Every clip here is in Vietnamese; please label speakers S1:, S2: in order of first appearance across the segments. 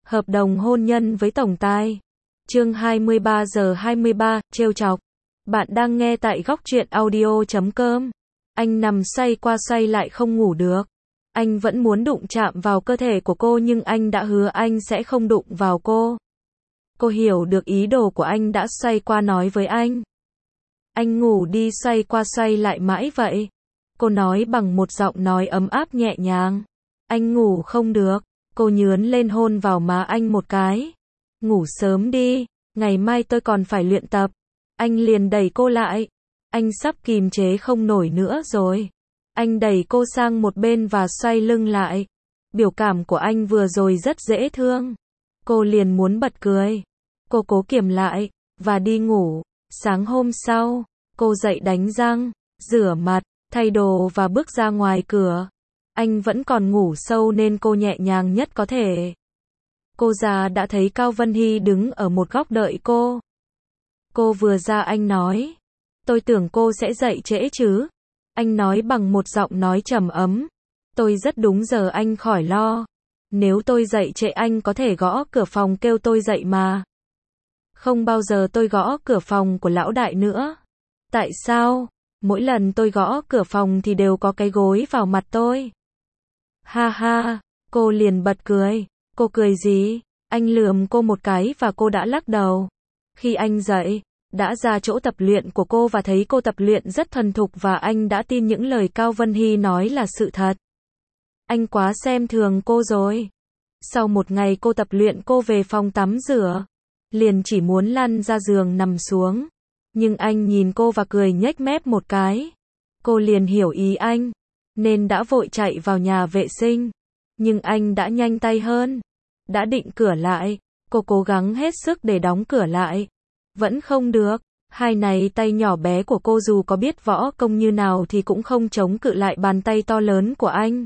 S1: Hợp đồng hôn nhân với tổng tài. Chương 23 giờ 23, trêu chọc. Bạn đang nghe tại góc truyện audio.com. Anh nằm xoay qua xoay lại không ngủ được. Anh vẫn muốn đụng chạm vào cơ thể của cô nhưng anh đã hứa anh sẽ không đụng vào cô. Cô hiểu được ý đồ của anh đã xoay qua nói với anh. Anh ngủ đi, xoay qua xoay lại mãi vậy. Cô nói bằng một giọng nói ấm áp nhẹ nhàng. Anh ngủ không được. Cô nhướn lên hôn vào má anh một cái. Ngủ sớm đi, ngày mai tôi còn phải luyện tập. Anh liền đẩy cô lại. Anh sắp kìm chế không nổi nữa rồi. Anh đẩy cô sang một bên và xoay lưng lại. Biểu cảm của anh vừa rồi rất dễ thương. Cô liền muốn bật cười. Cô cố kiềm lại, và đi ngủ. Sáng hôm sau, cô dậy đánh răng, rửa mặt, thay đồ và bước ra ngoài cửa. Anh vẫn còn ngủ sâu nên cô nhẹ nhàng nhất có thể. Cô già đã thấy Cao Vân Hy đứng ở một góc đợi cô. Cô vừa ra anh nói. Tôi tưởng cô sẽ dậy trễ chứ. Anh nói bằng một giọng nói trầm ấm. Tôi rất đúng giờ, anh khỏi lo. Nếu tôi dậy trễ anh có thể gõ cửa phòng kêu tôi dậy mà. Không bao giờ tôi gõ cửa phòng của lão đại nữa. Tại sao? Mỗi lần tôi gõ cửa phòng thì đều có cái gối vào mặt tôi. Ha ha, cô liền bật cười. Cô cười gì? Anh lườm cô một cái và cô đã lắc đầu. Khi anh dậy, đã ra chỗ tập luyện của cô và thấy cô tập luyện rất thuần thục và anh đã tin những lời Cao Vân Hy nói là sự thật. Anh quá xem thường cô rồi. Sau một ngày cô tập luyện, cô về phòng tắm rửa. Liền chỉ muốn lăn ra giường nằm xuống. Nhưng anh nhìn cô và cười nhếch mép một cái. Cô liền hiểu ý anh, nên đã vội chạy vào nhà vệ sinh. Nhưng anh đã nhanh tay hơn. Đã định cửa lại, cô cố gắng hết sức để đóng cửa lại. Vẫn không được. Hai này tay nhỏ bé của cô dù có biết võ công như nào thì cũng không chống cự lại bàn tay to lớn của anh.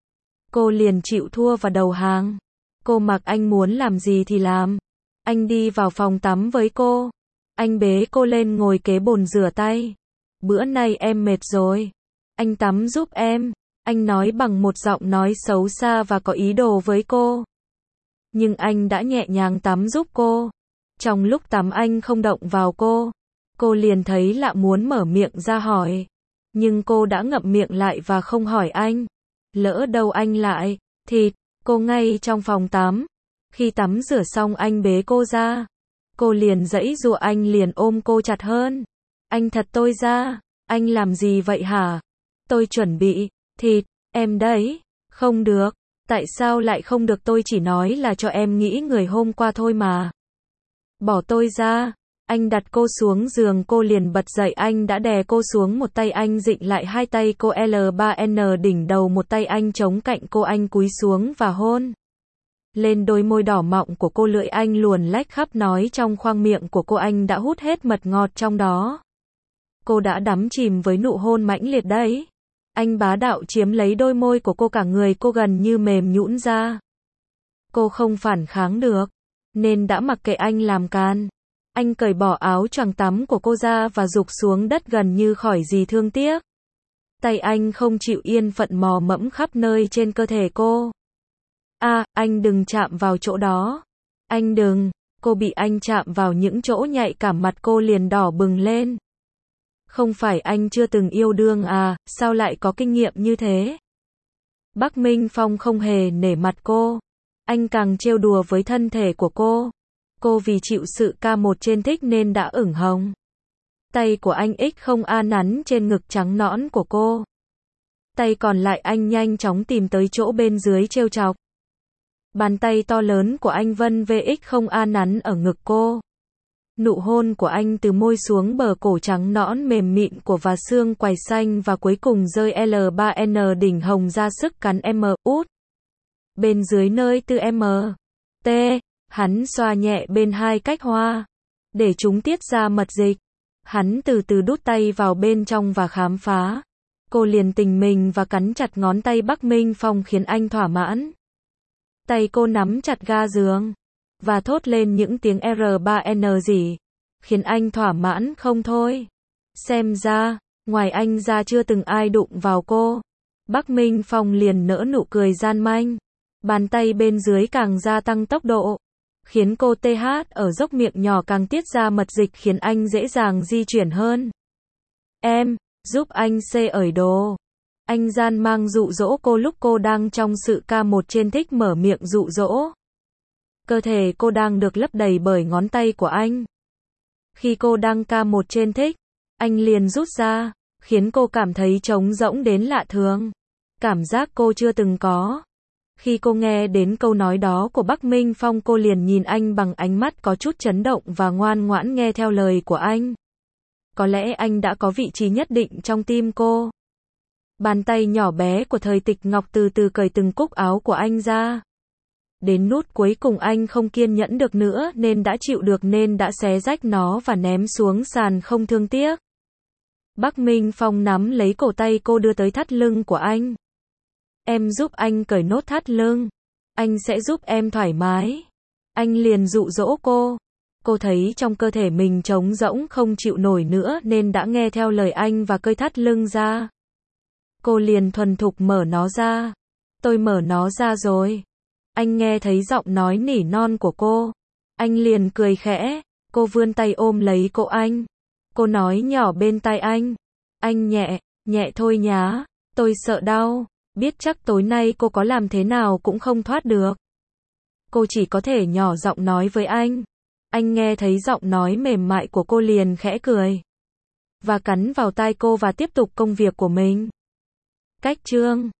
S1: Cô liền chịu thua và đầu hàng. Cô mặc anh muốn làm gì thì làm. Anh đi vào phòng tắm với cô. Anh bế cô lên ngồi kế bồn rửa tay. Bữa nay em mệt rồi. Anh tắm giúp em. Anh nói bằng một giọng nói xấu xa và có ý đồ với cô. Nhưng anh đã nhẹ nhàng tắm giúp cô. Trong lúc tắm anh không động vào cô. Cô liền thấy lạ muốn mở miệng ra hỏi. Nhưng cô đã ngậm miệng lại và không hỏi anh. Lỡ đâu anh lại, thịt, cô ngay trong phòng tắm. Khi tắm rửa xong anh bế cô ra. Cô liền giãy giụa, anh liền ôm cô chặt hơn. Anh thật tôi ra, anh làm gì vậy hả? Tôi chuẩn bị, thịt, em đấy. Không được, tại sao lại không được, tôi chỉ nói là cho em nghĩ người hôm qua thôi mà. Bỏ tôi ra, anh đặt cô xuống giường, cô liền bật dậy, anh đã đè cô xuống, một tay anh dịnh lại hai tay cô L3N đỉnh đầu, một tay anh chống cạnh cô, anh cúi xuống và hôn lên đôi môi đỏ mọng của cô, lưỡi anh luồn lách khắp nói trong khoang miệng của cô, anh đã hút hết mật ngọt trong đó. Cô đã đắm chìm với nụ hôn mãnh liệt đấy. Anh bá đạo chiếm lấy đôi môi của cô, cả người cô gần như mềm nhũn ra. Cô không phản kháng được, nên đã mặc kệ anh làm can. Anh cởi bỏ áo choàng tắm của cô ra và giục xuống đất gần như khỏi gì thương tiếc. Tay anh không chịu yên phận mò mẫm khắp nơi trên cơ thể cô. Anh đừng chạm vào chỗ đó. Anh đừng. Cô bị anh chạm vào những chỗ nhạy cảm, mặt cô liền đỏ bừng lên. Không phải anh chưa từng yêu đương à, sao lại có kinh nghiệm như thế? Bắc Minh Phong không hề nể mặt cô. Anh càng trêu đùa với thân thể của cô. Cô vì chịu sự ca một trên thích nên đã ửng hồng. Tay của anh không nắn trên ngực trắng nõn của cô. Tay còn lại anh nhanh chóng tìm tới chỗ bên dưới trêu chọc. Bàn tay to lớn của anh vân không nắn ở ngực cô. Nụ hôn của anh từ môi xuống bờ cổ trắng nõn mềm mịn của và xương quai xanh và cuối cùng rơi L3N đỉnh hồng ra sức cắn út. Bên dưới nơi tư T, hắn xoa nhẹ bên hai cách hoa, để chúng tiết ra mật dịch. Hắn từ từ đút tay vào bên trong và khám phá. Cô liền tình mình và cắn chặt ngón tay Bắc Minh Phong khiến anh thỏa mãn. Tay cô nắm chặt ga giường và thốt lên những tiếng R3N gì, khiến anh thỏa mãn không thôi. Xem ra, ngoài anh ra chưa từng ai đụng vào cô. Bắc Minh Phong liền nở nụ cười gian manh. Bàn tay bên dưới càng gia tăng tốc độ, khiến cô TH ở dốc miệng nhỏ càng tiết ra mật dịch khiến anh dễ dàng di chuyển hơn. Em, giúp anh C ởi đồ. Anh gian mang dụ dỗ cô lúc cô đang trong sự ca một trên thích mở miệng dụ dỗ. Cơ thể cô đang được lấp đầy bởi ngón tay của anh. Khi cô đang ca một trên thích, anh liền rút ra, khiến cô cảm thấy trống rỗng đến lạ thường. Cảm giác cô chưa từng có. Khi cô nghe đến câu nói đó của Bắc Minh Phong, cô liền nhìn anh bằng ánh mắt có chút chấn động và ngoan ngoãn nghe theo lời của anh. Có lẽ anh đã có vị trí nhất định trong tim cô. Bàn tay nhỏ bé của Thời Tịch Ngọc từ từ cởi từng cúc áo của anh ra. Đến nút cuối cùng anh không kiên nhẫn được nữa nên đã xé rách nó và ném xuống sàn không thương tiếc. Bắc Minh Phong nắm lấy cổ tay cô đưa tới thắt lưng của anh. Em giúp anh cởi nốt thắt lưng. Anh sẽ giúp em thoải mái. Anh liền dụ dỗ cô. Cô thấy trong cơ thể mình trống rỗng không chịu nổi nữa nên đã nghe theo lời anh và cởi thắt lưng ra. Cô liền thuần thục mở nó ra. Tôi mở nó ra rồi. Anh nghe thấy giọng nói nỉ non của cô. Anh liền cười khẽ. Cô vươn tay ôm lấy cổ anh. Cô nói nhỏ bên tai anh. Anh nhẹ, nhẹ thôi nhá. Tôi sợ đau. Biết chắc tối nay cô có làm thế nào cũng không thoát được. Cô chỉ có thể nhỏ giọng nói với anh. Anh nghe thấy giọng nói mềm mại của cô liền khẽ cười. Và cắn vào tai cô và tiếp tục công việc của mình. Cách chương